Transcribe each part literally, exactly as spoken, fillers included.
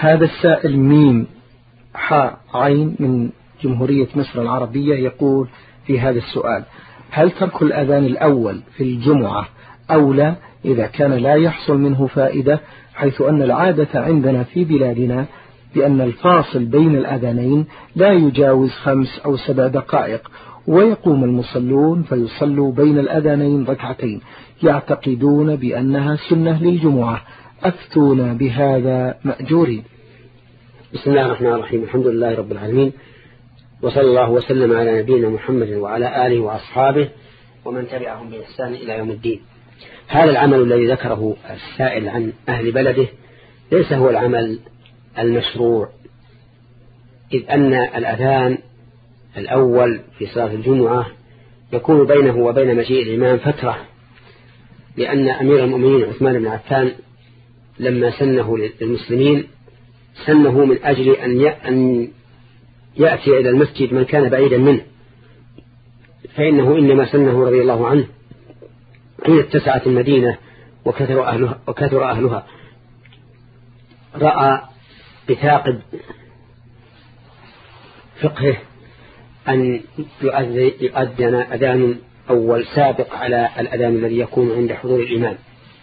هذا السائل ميم حاء عين من جمهورية مصر العربية يقول في هذا السؤال: هل ترك الأذان الأول في الجمعة أولى إذا كان لا يحصل منه فائدة، حيث أن العادة عندنا في بلادنا بأن الفاصل بين الأذانين لا يجاوز خمس أو سبع دقائق، ويقوم المصلون فيصلوا بين الأذانين ركعتين يعتقدون بأنها سنة للجمعة، أفتونا بهذا مأجورين. بسم الله الرحمن الرحيم، الحمد لله رب العالمين، وصلى الله وسلم على نبينا محمد وعلى آله وأصحابه ومن تبعهم بإحسان إلى يوم الدين. هذا العمل الذي ذكره السائل عن أهل بلده ليس هو العمل المشروع، إذ أن الأذان الأول في صلاة الجمعة يكون بينه وبين مجيء الإمام فترة، لأن أمير المؤمنين عثمان بن عفان لما سنه للمسلمين سنه من أجل أن يأتي إلى المسجد من كان بعيدا منه، فإنه إنما سنه رضي الله عنه حين اتسعت المدينة وكثر أهلها, وكثر أهلها رأى بثاقب فقهه أن يؤذن أذان أول سابق على الأذان الذي يكون عند حضور الإمام،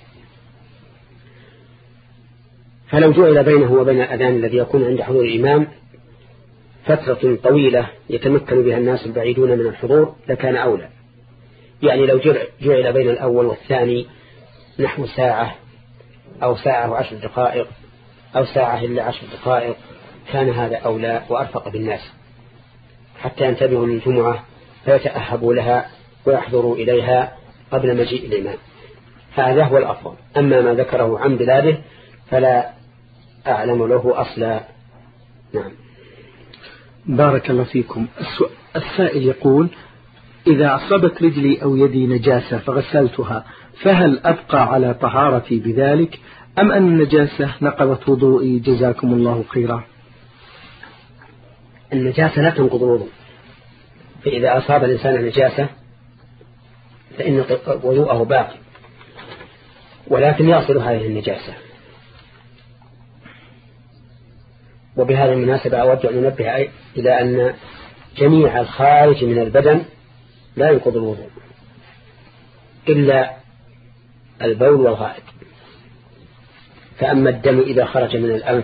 فلو جعل بينه وبين الأذان الذي يكون عند حضور الإمام فترة طويلة يتمكن بها الناس البعيدون من الحضور لكان أولى. يعني لو جعل بين الأول والثاني نحو ساعة أو ساعة وعشر دقائق أو ساعة إلا عشر دقائق كان هذا أولى وأرفق بالناس حتى ينتبهوا للجمعة فيتأهبوا لها ويحضروا إليها قبل مجيء الإمام. هذا هو الأفضل. أما ما ذكره عن بلاده فلا أعلم له أصلا. نعم. بارك الله فيكم. السائل يقول: إذا أصابت رجلي أو يدي نجاسة فغسلتها فهل أبقى على طهارتي بذلك أم أن النجاسة نقضت وضوئي؟ جزاكم الله خيرا. النجاسة لا تنقض الوضوء، فإذا أصاب الإنسان نجاسة فإن وضوءه باقي، ولكن يصل هذه النجاسة. وبهذه المناسبة أود أن ننبه إلى أن جميع الخارج من البدن لا ينقض الوضوء إلا البول والغائط. فأما الدم إذا خرج من الأنف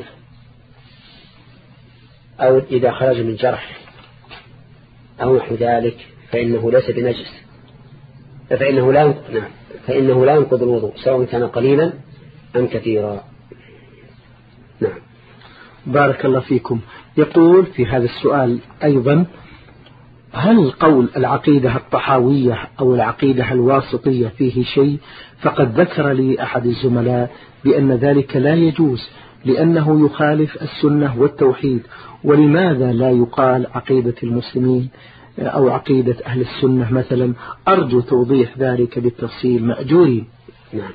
أو إذا خرج من جرح أو نحو ذلك فإنه ليس بنجس، فإنه لا نعم فإنه لا ينقض الوضوء سواء كان قليلا أم كثيرا. نعم. بارك الله فيكم. يقول في هذا السؤال أيضا: هل قول العقيدة الطحاوية أو العقيدة الواسطية فيه شيء؟ فقد ذكر لي أحد الزملاء بأن ذلك لا يجوز لأنه يخالف السنة والتوحيد، ولماذا لا يقال عقيدة المسلمين أو عقيدة أهل السنة مثلا؟ أرجو توضيح ذلك بالتفصيل مأجورين. نعم.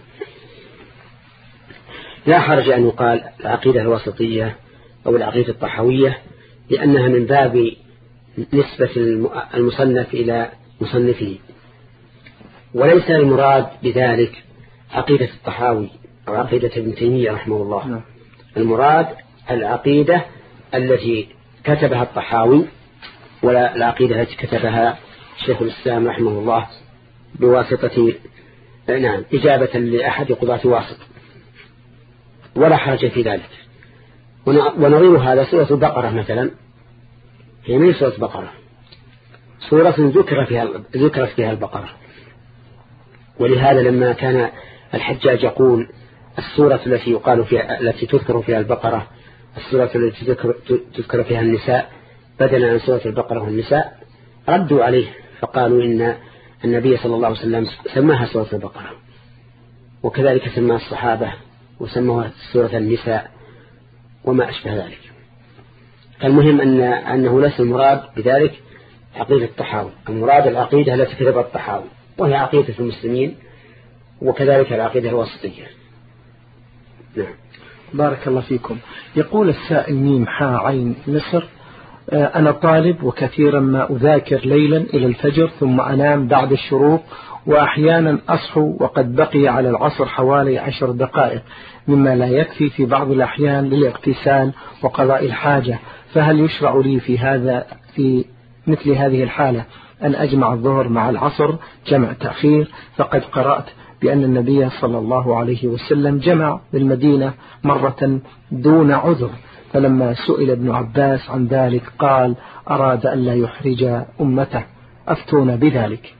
لا حرج أن يقال العقيدة الواسطية أو العقيدة الطحاوية، لأنها من باب نسبة المصنف إلى مصنفه، وليس المراد بذلك عقيدة الطحاوي أو عقيدة ابن تيمية رحمه الله. نعم. المراد العقيدة التي كتبها الطحاوي ولا العقيدة التي كتبها شيخ الإسلام رحمه الله بواسطة نعم إجابة لأحد قضاة واسط، ولا حرج في ذلك. ونظير هذا سورة البقرة مثلا، هي من سورة البقرة سورة ذكر فيها ذكرت فيها البقرة، ولهذا لما كان الحجاج يقول السورة التي يقال فيها التي تذكر فيها البقرة السورة التي تذكر, تذكر فيها النساء بدلا عن سورة البقرة والنساء، ردوا عليه فقالوا إن النبي صلى الله عليه وسلم سماها سورة البقرة، وكذلك سماها الصحابة وسموها سورة النساء وما أشبه ذلك. المهم أن أنه ليس المراد بذلك عقيدة الطحاوي، المراد العقيدة التي كتبها الطحاوي وهي عقيدة المسلمين، وكذلك العقيدة الوسطية. نعم. بارك الله فيكم. يقول السائل ميم حاء عين مصر: أنا طالب وكثيرا ما أذاكر ليلا إلى الفجر ثم أنام بعد الشروق وأحيانا أصحو وقد بقي على العصر حوالي عشر دقائق، مما لا يكفي في بعض الأحيان للاغتسال وقضاء الحاجة، فهل يشرع لي في هذا في مثل هذه الحالة أن أجمع الظهر مع العصر جمع تأخير؟ فقد قرأت بأن النبي صلى الله عليه وسلم جمع بالمدينة مرة دون عذر، فلما سئل ابن عباس عن ذلك قال أراد أن لا يحرج أمته، أفتون بذلك.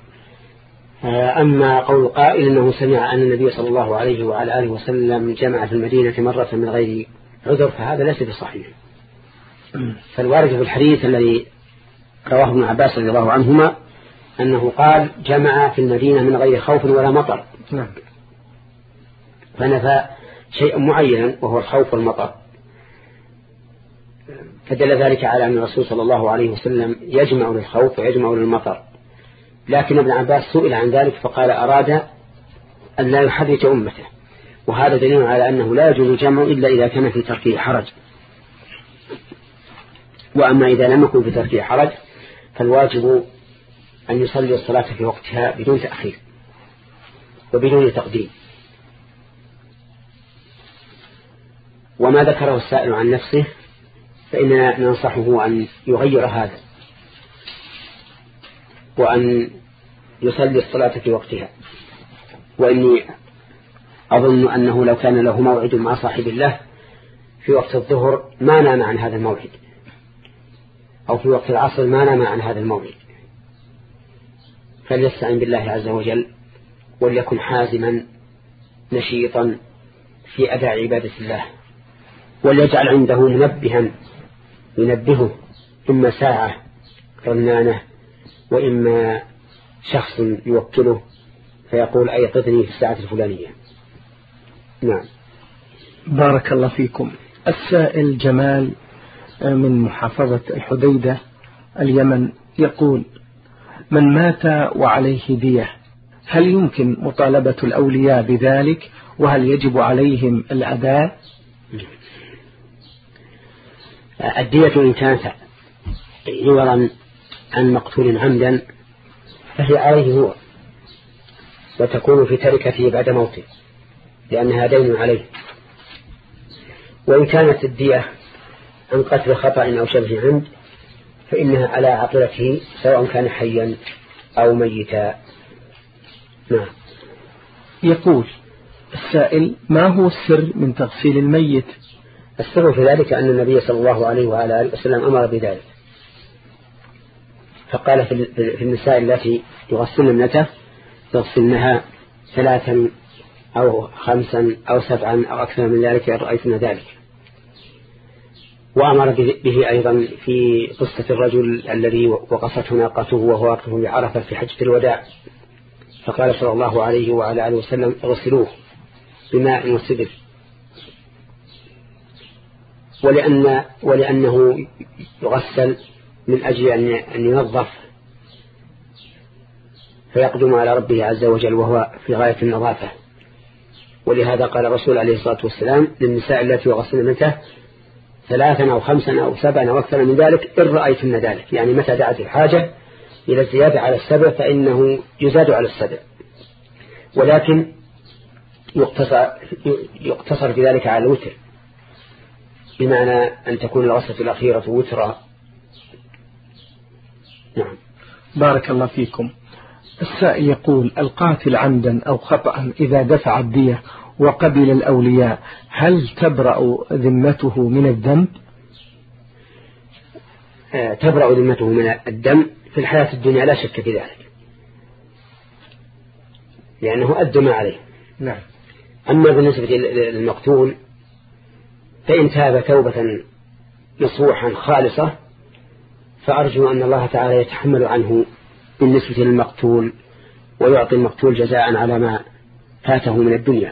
أما قول قائل أنه سمع أن النبي صلى الله عليه وعلى آله وسلم جمع في المدينة مرة من غير عذر فهذا ليس بصحيح. فالوارد في الحديث الذي رواه ابن عباس رضي الله عنهما أنه قال جمع في المدينة من غير خوف ولا مطر، فنفى شيء معين وهو الخوف والمطر، فدل ذلك على أن الرسول صلى الله عليه وسلم يجمع للخوف ويجمع للمطر. لكن ابن عباس سئل عن ذلك فقال أراد أن لا يحرج أمته، وهذا دليل على أنه لا يجوز الجمع إلا إذا كان في تركه حرج. وأما إذا لم يكن في تركه حرج فالواجب أن يصلي الصلاة في وقتها بدون تأخير وبدون تقديم. وما ذكره السائل عن نفسه فإننا ننصحه أن يغير هذا وأن يصلي الصلاة في وقتها. وإني أظن أنه لو كان له موعد مع صاحب الله في وقت الظهر ما نام عن هذا الموعد، أو في وقت العصر ما نام عن هذا الموعد، فليستعن بالله عز وجل وليكن حازما نشيطا في أداء عبادة الله، وليجعل عنده منبها ينبهه، إما ساعة رنانة وإما شخص يوكله فيقول أيقظني في الساعة الفلانية. نعم. بارك الله فيكم. السائل جمال من محافظة الحديدة اليمن يقول: من مات وعليه دية هل يمكن مطالبة الأولياء بذلك، وهل يجب عليهم الأداء؟ الدية إن كانت عوضا عن مقتول عمدا فهي عليه هو، وتكون في تركته بعد موته لأنها دين عليه. وإن كانت الدية عن قتل خطأ أو شبه عمد فإنها على عقلته سواء كان حيا أو ميتا. نعم. يقول السائل: ما هو السر من تغسيل الميت؟ السر في ذلك أن النبي صلى الله عليه وعلى آله وسلم أمر بذلك، فقال في النساء التي يغسلن ابنته يغسلنها ثلاثا أو خمسا أو سبعا أو أكثر من ذلك إن رأيتن ذلك. وأمر به أيضا في قصة الرجل الذي وقفته ناقته وهو واقف بعرفة في حجة الوداع، فقال صلى الله عليه وعلى آله وسلم: اغسلوه بماء وسدر. ولأن ولأنه يغسل من أجل أن ينظف فيقدم على ربه عز وجل وهو في غاية النظافة. ولهذا قال الرسول عليه الصلاة والسلام للنساء التي يغسلن متى ثلاثا أو خمسا أو سبعا أو أكثر من ذلك إن رأيتن ذلك، يعني متى دعت الحاجة إلى الزيادة على السبع فإنه يزاد على السبع، ولكن يقتصر, يقتصر في ذلك على الوتر، بمعنى أن تكون الغسلة الأخيرة وترا. نعم. بارك الله فيكم. السائل يقول: القاتل عمدا أو خطأ إذا دفع الدية وقبل الأولياء هل تبرأ ذمته من الذنب؟ آه تبرأ ذمته من الدم في الحياة الدنيا لا شك في ذلك، لأنه أدى ما عليه. نعم. أما بالنسبة للمقتول فإن تاب توبة نصوحا خالصة فأرجو أن الله تعالى يتحمل عنه بالنسبة للمقتول ويعطي المقتول جزاء على ما فاته من الدنيا،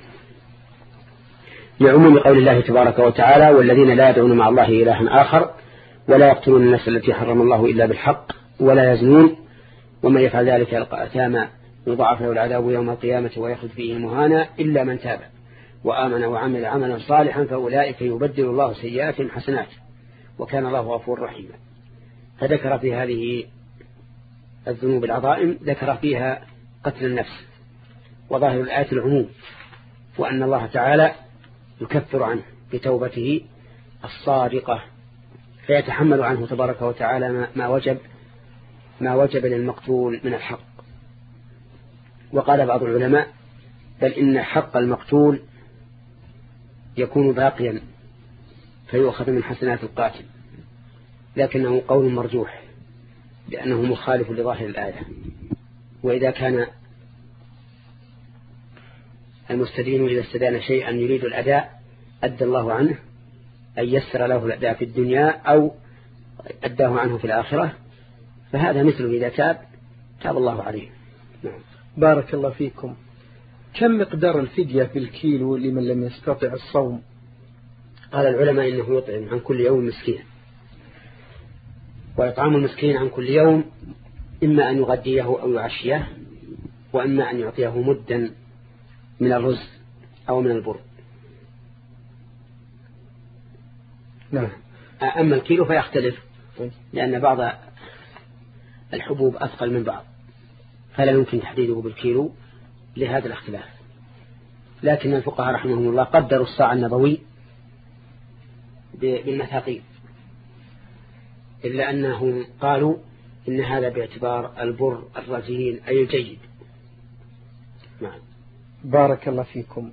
لعموم قول الله تبارك وتعالى: والذين لا يدعون مع الله إلها آخر ولا يقتلون النفس التي حرم الله إلا بالحق ولا يزنون ومن يفعل ذلك يلقى أثاما يضاعف له العذاب يوم القيامة ويخلد فيه مهانا إلا من تاب وآمن وعمل عملا صالحا فأولئك يبدل الله سيئاتهم حسنات وكان الله غفور رحيما. فذكر في هذه الذنوب العظائم ذكر فيها قتل النفس، وظاهر الآية العموم، وأن الله تعالى يكفر عنه بتوبته الصادقة، فيتحمل عنه تبارك وتعالى ما وجب ما وجب للمقتول من الحق. وقال بعض العلماء بل إن حق المقتول يكون باقيا فيؤخذ من حسنات القاتل، لكنه قول مرجوح لأنه مخالف لظاهر الآية. وإذا كان المستدين إذا استدان شيئا يريد الأداء أدى الله عنه، أن يسر له الأداء في الدنيا أو أداه عنه في الآخرة، فهذا مثله إذا تاب تاب الله عليه. نعم. بارك الله فيكم. كم مقدار الفدية بالكيلو لمن لم يستطع الصوم؟ قال العلماء إنه يطعم عن كل يوم مسكين، وإطعام المسكين عن كل يوم إما أن يغديه أو يعشيه، وإما أن يعطيه مدا من الرز أو من البر. نعم. أما الكيلو فيختلف، لأن بعض الحبوب أثقل من بعض، فلا يمكن تحديده بالكيلو لهذا الاختلاف. لكن الفقهاء رحمهم الله قدروا الصاع النبوي بالمثاقيل، إلا أنهم قالوا إن هذا باعتبار البر الرزين أي الجيد. نعم. بارك الله فيكم.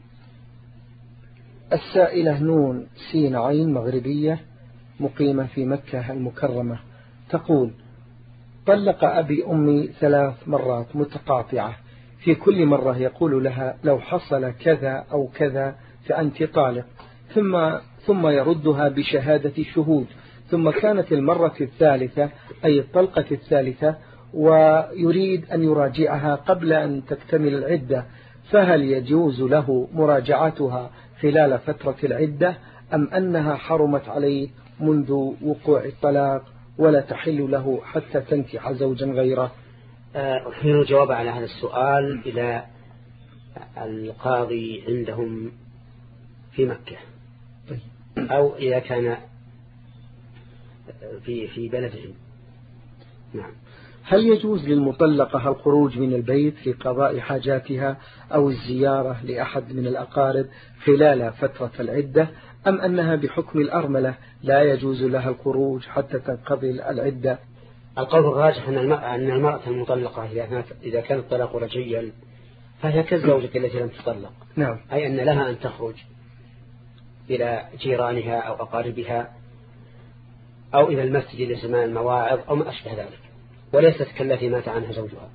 السائلة نون سين عين مغربية مقيمة في مكة المكرمة تقول: طلق أبي أمي ثلاث مرات متقاطعة، في كل مرة يقول لها لو حصل كذا أو كذا فأنت طالق، ثم ثم يردها بشهادة شهود، ثم كانت المرة الثالثة أي الطلقة الثالثة ويريد أن يراجعها قبل أن تكتمل العدة، فهل يجوز له مراجعتها خلال فترة العدة أم أنها حرمت عليه منذ وقوع الطلاق ولا تحل له حتى تنكح زوجا غيره؟ أحيل الجواب على هذا السؤال إلى القاضي عندهم في مكة، أو إذا كان في في بلدهم. نعم. هل يجوز للمطلقة الخروج من البيت لقضاء حاجاتها أو الزيارة لأحد من الأقارب خلال فترة العدة، أم أنها بحكم الأرملة لا يجوز لها الخروج حتى تنقضي العدة؟ القول الراجح أن المرأة المطلقة إذا كان الطلاق رجعيا فهي كالزوجة التي لم تطلق. نعم. أي أن لها أن تخرج إلى جيرانها أو أقاربها أو إلى المسجد لسماع المواعظ أو ما أشبه ذلك، وليست كالتي مات عنها زوجها.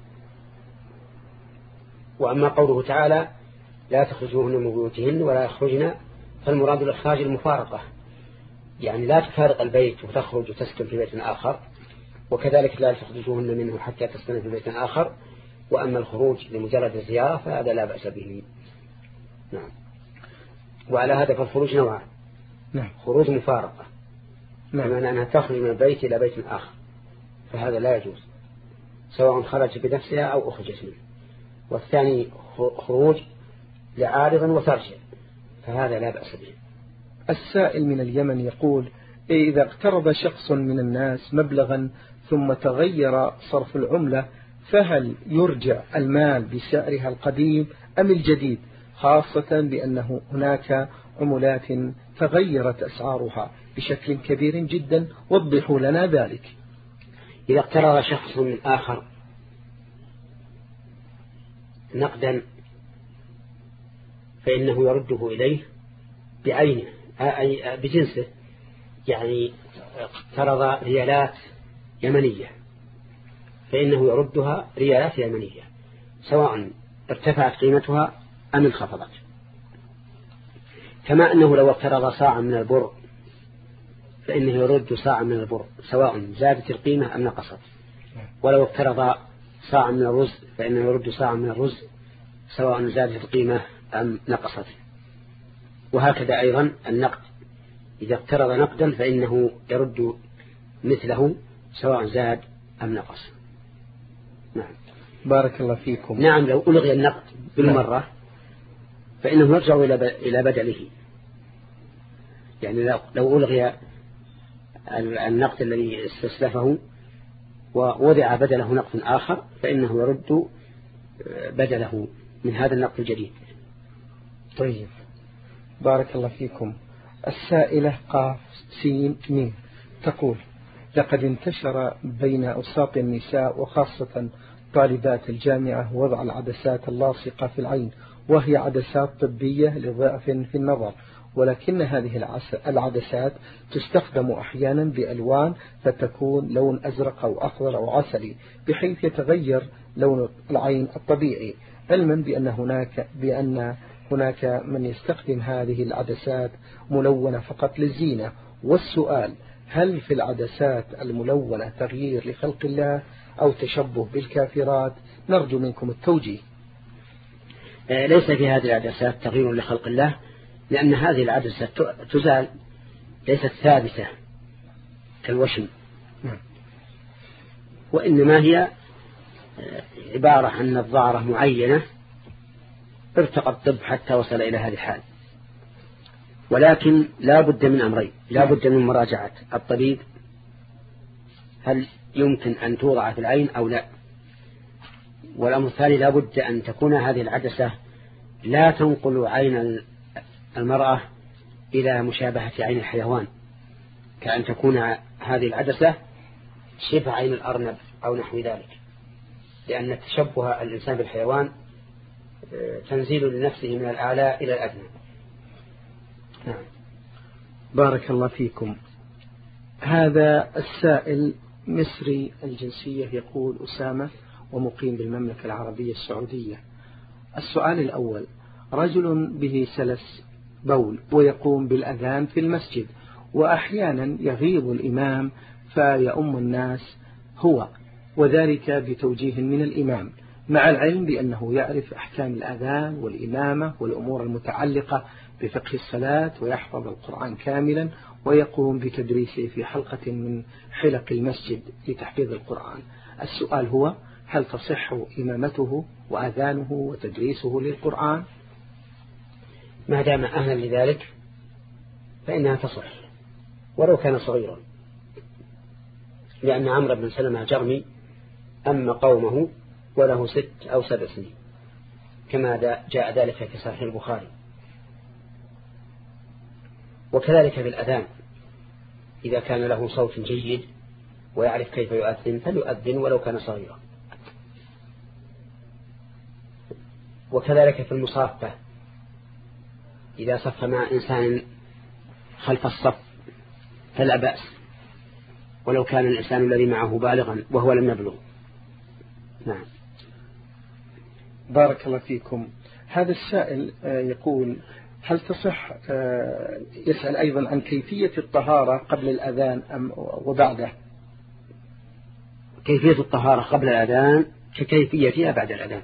وأما قوله تعالى لا تخرجوهن من بيوتهن ولا يخرجن، فالمراد الإخراج المفارقة، يعني لا تفارق البيت وتخرج وتسكن في بيت آخر، وكذلك لا تخرجوهن منه حتى تسكن في بيت آخر. وأما الخروج لمجرد الزيارة فهذا لا بأس به. نعم. وعلى هذا فالخروج نوعان. نعم. خروج مفارقة، نعم، بمعنى أنها تخرج من البيت إلى بيت آخر، فهذا لا يجوز سواء خرج بنفسها أو أخرجت منه. والثاني خروج لعارض وترجع، فهذا لا بأس به. السائل من اليمن يقول: إذا اقترض شخص من الناس مبلغا ثم تغير صرف العملة، فهل يرجع المال بسعرها القديم أم الجديد، خاصة بأنه هناك عملات تغيرت أسعارها بشكل كبير جدا؟ وضحوا لنا ذلك. إذا اقترض شخص من آخر نقدا فإنه يرده إليه بعينه أي بجنسه، يعني اقترض ريالات يمنية فإنه يردها ريالات يمنية سواء ارتفعت قيمتها أم انخفضت. كما أنه لو اقترض صاعا من البر فإنه يرد صاعا من البر سواء زادت القيمة أم نقصت، ولو اقترض صاعا من الرز فإنه يرد صاعا من الرز سواء زادت القيمة أم نقصت. وهكذا أيضا النقد، إذا اقترض نقدا فإنه يرد مثله سواء زاد أم نقص. نعم. بارك الله فيكم. نعم. لو ألغي النقد بالمرة فإنه يرجع إلى بدله، يعني لو ألغي النقد الذي استسلفه ووضع بدله نقد آخر فإنه يرد بدله من هذا النقد الجديد. طيب بارك الله فيكم. السائلة قاف سين ميم تقول: لقد انتشر بين أوساط النساء وخاصة طالبات الجامعة وضع العدسات اللاصقة في العين، وهي عدسات طبية لضعف في النظر، ولكن هذه العدسات تستخدم أحيانا بألوان فتكون لون أزرق أو أخضر أو عسلي بحيث يتغير لون العين الطبيعي، علما بأن هناك بأن هناك من يستخدم هذه العدسات ملونة فقط للزينة. والسؤال: هل في العدسات الملونة تغيير لخلق الله أو تشبه بالكافرات؟ نرجو منكم التوجيه. ليس في هذه العدسات تغيير لخلق الله، لأن هذه العدسة تزال، ليست ثابتة كالوشم، وإنما هي عبارة عن نظارة معينة ارتقى الطب حتى وصل إلى هذه الحال. ولكن لا بد من أمرين: لا بد من مراجعة الطبيب هل يمكن أن توضع في العين أو لا، والأمر الثاني لا بد أن تكون هذه العدسة لا تنقل عين المرأة إلى مشابهة عين الحيوان، كأن تكون هذه العدسة شبه عين الأرنب أو نحو ذلك، لأن تشبه الإنسان بالحيوان تنزيل لنفسه من الأعلى إلى الأدنى. نعم. بارك الله فيكم. هذا السائل مصري الجنسية، يقول: أسامة، ومقيم بالمملكة العربية السعودية. السؤال الأول: رجل به سلس بول ويقوم بالأذان في المسجد، وأحيانا يغيب الإمام فيؤم الناس هو، وذلك بتوجيه من الإمام، مع العلم بأنه يعرف أحكام الأذان والإمامة والأمور المتعلقة بفقه الصلاة، ويحفظ القرآن كاملا، ويقوم بتدريسه في حلقة من حلق المسجد لتحفيظ القرآن. السؤال هو: هل تصح إمامته وأذانه وتدريسه للقرآن؟ ما دام أهلا لذلك فإنها تصح ولو كان صغيرا، لأن عمرو بن سلمة الجرمي أما قومه وله ست أو سبع سنين، كما جاء ذلك في صحيح البخاري. وكذلك في الأذان، إذا كان له صوت جيد ويعرف كيف يؤذن فليؤذن ولو كان صغيرا. وكذلك في المصافة، إذا صف مع إنسان خلف الصف فلا بأس ولو كان الإنسان الذي معه بالغا وهو لم يبلغ. نعم. بارك الله فيكم. هذا السائل يقول: هل تصح، يسأل أيضا عن كيفية الطهارة قبل الأذان أم وبعده؟ كيفية الطهارة قبل الأذان ككيفيتها بعد الأذان.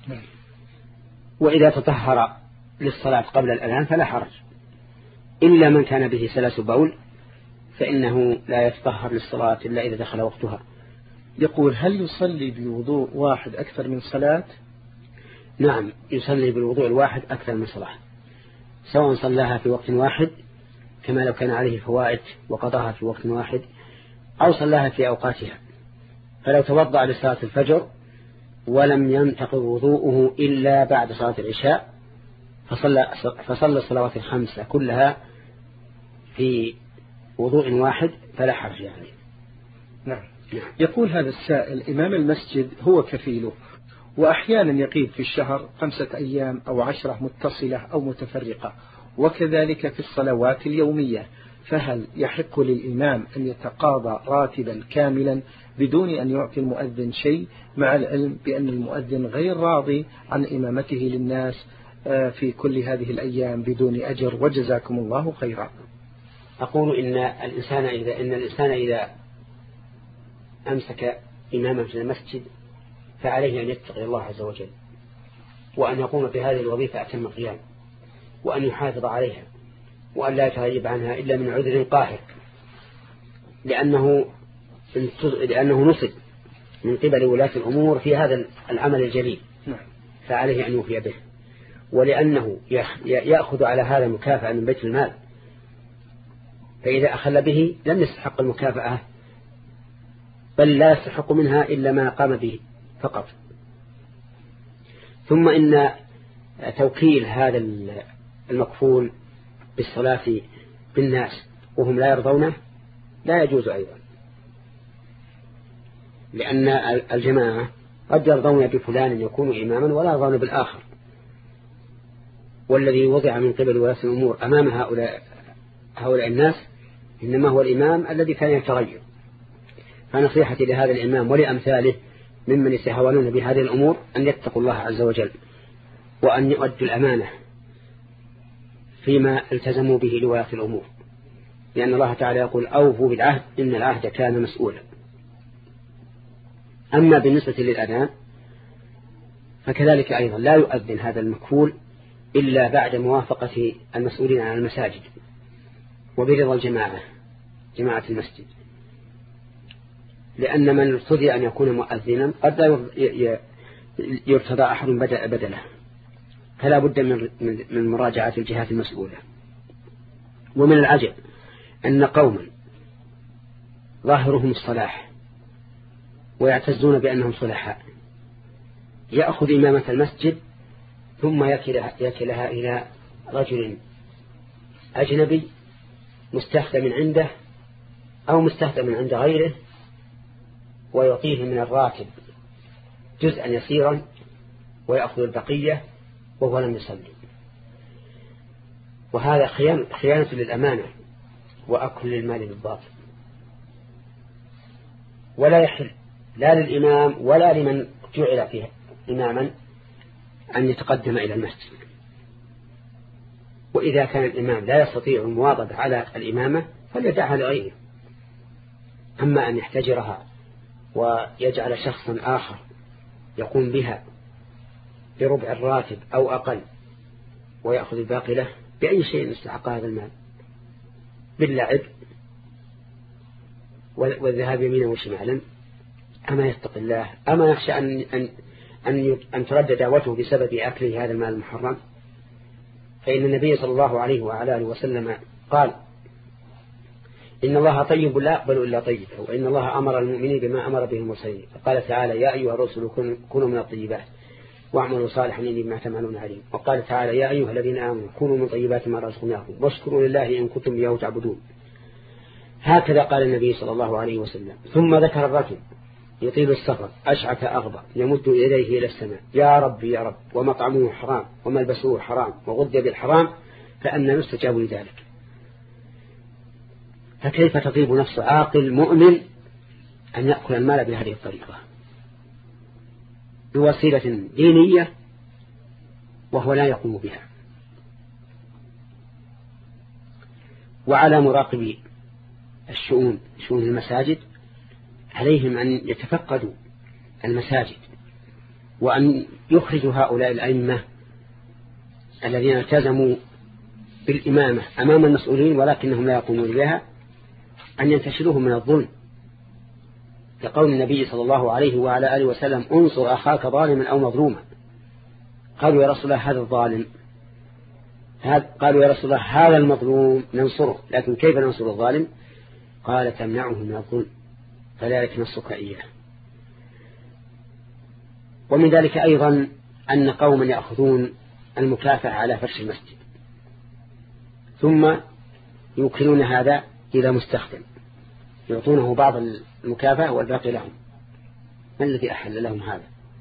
وإذا تطهر للصلاة قبل الأذان فلا حرج، إلا من كان به سلس بول فإنه لا يتطهر للصلاة إلا إذا دخل وقتها. يقول: هل يصلي بوضوء واحد أكثر من صلاة؟ نعم، يصلي بالوضوء الواحد أكثر من صلاة، سواء صلاها في وقت واحد كما لو كان عليه فوائد وقضاها في وقت واحد، أو صلاها في أوقاتها. فلو توضأ لصلاة الفجر ولم ينتقض وضوءه إلا بعد صلاة العشاء فصلى, فصلى الصلوات الخمسة كلها في وضوء واحد فلا حرج عليه. نعم. يقول هذا السائل: إمام المسجد هو كفيله، وأحيانا يقيم في الشهر خمسة أيام أو عشرة متصلة أو متفرقة، وكذلك في الصلوات اليومية، فهل يحق للإمام أن يتقاضى راتبا كاملا بدون أن يعطي المؤذن شيء، مع العلم بأن المؤذن غير راضي عن إمامته للناس في كل هذه الأيام بدون أجر؟ وجزاكم الله خيرا. أقول إن الإنسان إذا إن الإنسان إذا أمسك إماما في المسجد فعليه أن يتقي الله عز وجل، وأن يقوم بهذه الوظيفة أتم القيام، وأن يحافظ عليها، وأن لا يتغيب عنها إلا من عذر قاهر، لأنه لأنه نصب من قبل ولاة الأمور في هذا العمل الجليل، فعليه أن يوفي به، ولأنه يأخذ على هذا مكافأة من بيت المال، فإذا أخل به لم يستحق المكافأة بل لا يستحق منها إلا ما قام به فقط. ثم إن توكيل هذا المكفول بالصلاة بالناس وهم لا يرضونه لا يجوز أيضا، لأن الجماعة قد يرضون بفلان يكون إماما ولا يرضون بالآخر، والذي وضع من قبل ولاة الأمور أمام هؤلاء هؤلاء الناس إنما هو الإمام الذي كان يتغير. فنصيحتي لهذا الإمام ولأمثاله ممن يتهاونون بهذه الأمور أن يتقوا الله عز وجل، وأن يؤدوا الأمانة فيما التزموا به لولاة الأمور، لأن الله تعالى يقول أوفوا بالعهد إن العهد كان مسؤولا. أما بالنسبة للأذان فكذلك أيضا لا يؤذن هذا المكفول إلا بعد موافقة المسؤولين عن المساجد وبرضا الجماعة جماعة المسجد، لأن من ارتضي أن يكون مؤذنا قد لا يرتضى أحد بدله، فلا بد من مراجعة الجهات المسؤولة. ومن العجب أن قوما ظاهرهم الصلاح ويعتزون بأنهم صلحاء يأخذ إمامة المسجد ثم يكلها إلى رجل أجنبي مستخدم عنده أو مستخدم عند غيره ويعطيه من الراتب جزءا يسيرا ويأخذ البقية وهو لم يصلي. وهذا خيانة للأمانة وأكل للمال بالباطل، ولا يحل لا للإمام ولا لمن جعل فيه إماما أن يتقدم إلى المسجد. وإذا كان الإمام لا يستطيع المواظبة على الإمامة فليدعها لغيره. أما أن يحتجرها ويجعل شخصا آخر يقوم بها بربع الراتب أو أقل ويأخذ الباقي له، بأي شيء يستحق هذا المال؟ باللعب والذهاب يمينا وشمالا. أما يتق الله؟ أما يخشى أن, أن, أن, أن ترد دعوته بسبب أكله هذا المال المحرم؟ فإن النبي صلى الله عليه وعلى آله وسلم قال إن الله طيب لا يقبل إلا طيبا، وإن الله أمر المؤمنين بما أمر به المرسلين. فقال تعالى يا أيها الرسل كونوا من الطيبات واعملوا صالحا إني بما تعملون عليم. وقال تعالى يا أيها الذين آمنوا كونوا من طيبات ما رزقناكم واشكروا لله إن كنتم إياه تعبدون. هكذا قال النبي صلى الله عليه وسلم. ثم ذكر الرجل يطيل السفر أشعث أغبر يمد إليه إلى السماء يا رب يا رب ومطعمه حرام وملبسه حرام وغذي بالحرام فأنا يستجاب لذلك. فكيف تطيب نفس عاقل مؤمن أن يأكل المال بهذه الطريقة بوسيلة دينية وهو لا يقوم بها؟ وعلى مراقبي الشؤون شؤون المساجد عليهم أن يتفقدوا المساجد وأن يخرجوا هؤلاء الأئمة الذين التزموا بالإمامة أمام المسؤولين ولكنهم لا يقومون بها، أن ينتشلوهم من الظلم، لقول النبي صلى الله عليه وعلى آله وسلم انصر أخاك ظالما أو مظلوما. قالوا يا رسول الله هذا الظالم، قالوا يا رسول الله هذا المظلوم ننصره، لكن كيف ننصر الظالم؟ قال تمنعه من الظلم فذلك نصك إياه. ومن ذلك أيضا أن قوما يأخذون المكافأة على فرش المسجد ثم يوكلون هذا إلى مستخدم يعطونه بعض المكافأة والباقي لهم. ما الذي أحل لهم هذا؟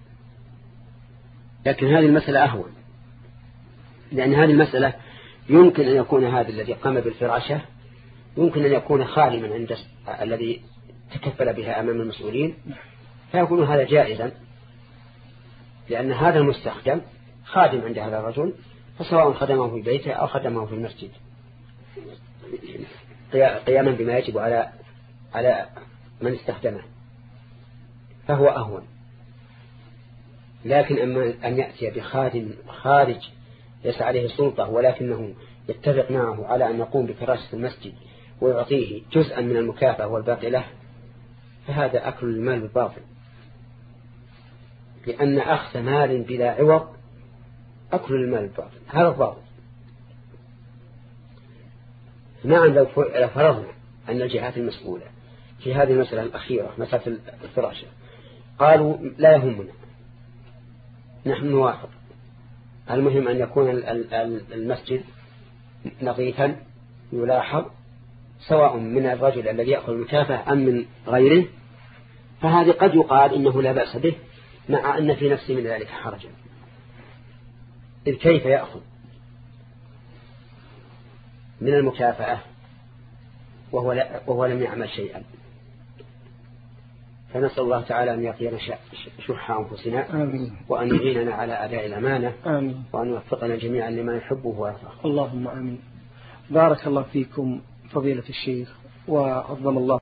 لكن هذه المسألة أهون، لأن هذه المسألة يمكن أن يكون هذا الذي قام بالفراشة يمكن أن يكون خادما عند الذي تكفل بها أمام المسؤولين، فيكون هذا جائزا، لأن هذا المستخدم خادم عند هذا الرجل، فسواء خدمه في بيته أو خدمه في المسجد قياما بما يجب على على من استخدمه، فهو أهون. لكن أما أن يأتي بخادم خارج ليس عليه سلطة ولكنه يتفق معه على أن يقوم بفراشة المسجد ويعطيه جزءا من المكافأة والباقي له، فهذا أكل المال بالباطل، لأن أخذ مال بلا عوض أكل المال بالباطل، هذا الضابط. نعم لو فرضنا أن الجهات المسؤولة في هذه المسألة الأخيرة مسألة الفراشة قالوا لا يهمنا، نحن نوافق، المهم أن يكون المسجد نظيفا يلاحظ سواء من الرجل الذي يأخذ المكافأة أم من غيره، فهذه قد يقال إنه لا بأس به، مع أن في نفسه من ذلك حرجا، إذ كيف يأخذ من المكافأة وهو, لا وهو لم يعمل شيئا. فنسأل الله تعالى أن يعطينا شح أنفسنا آمين. وأن يعيننا على أداء الأمانة آمين. وأن يوفقنا جميعا لما يحبه ويرضاه. اللهم آمين. بارك الله فيكم فضيلة الشيخ وعظم الله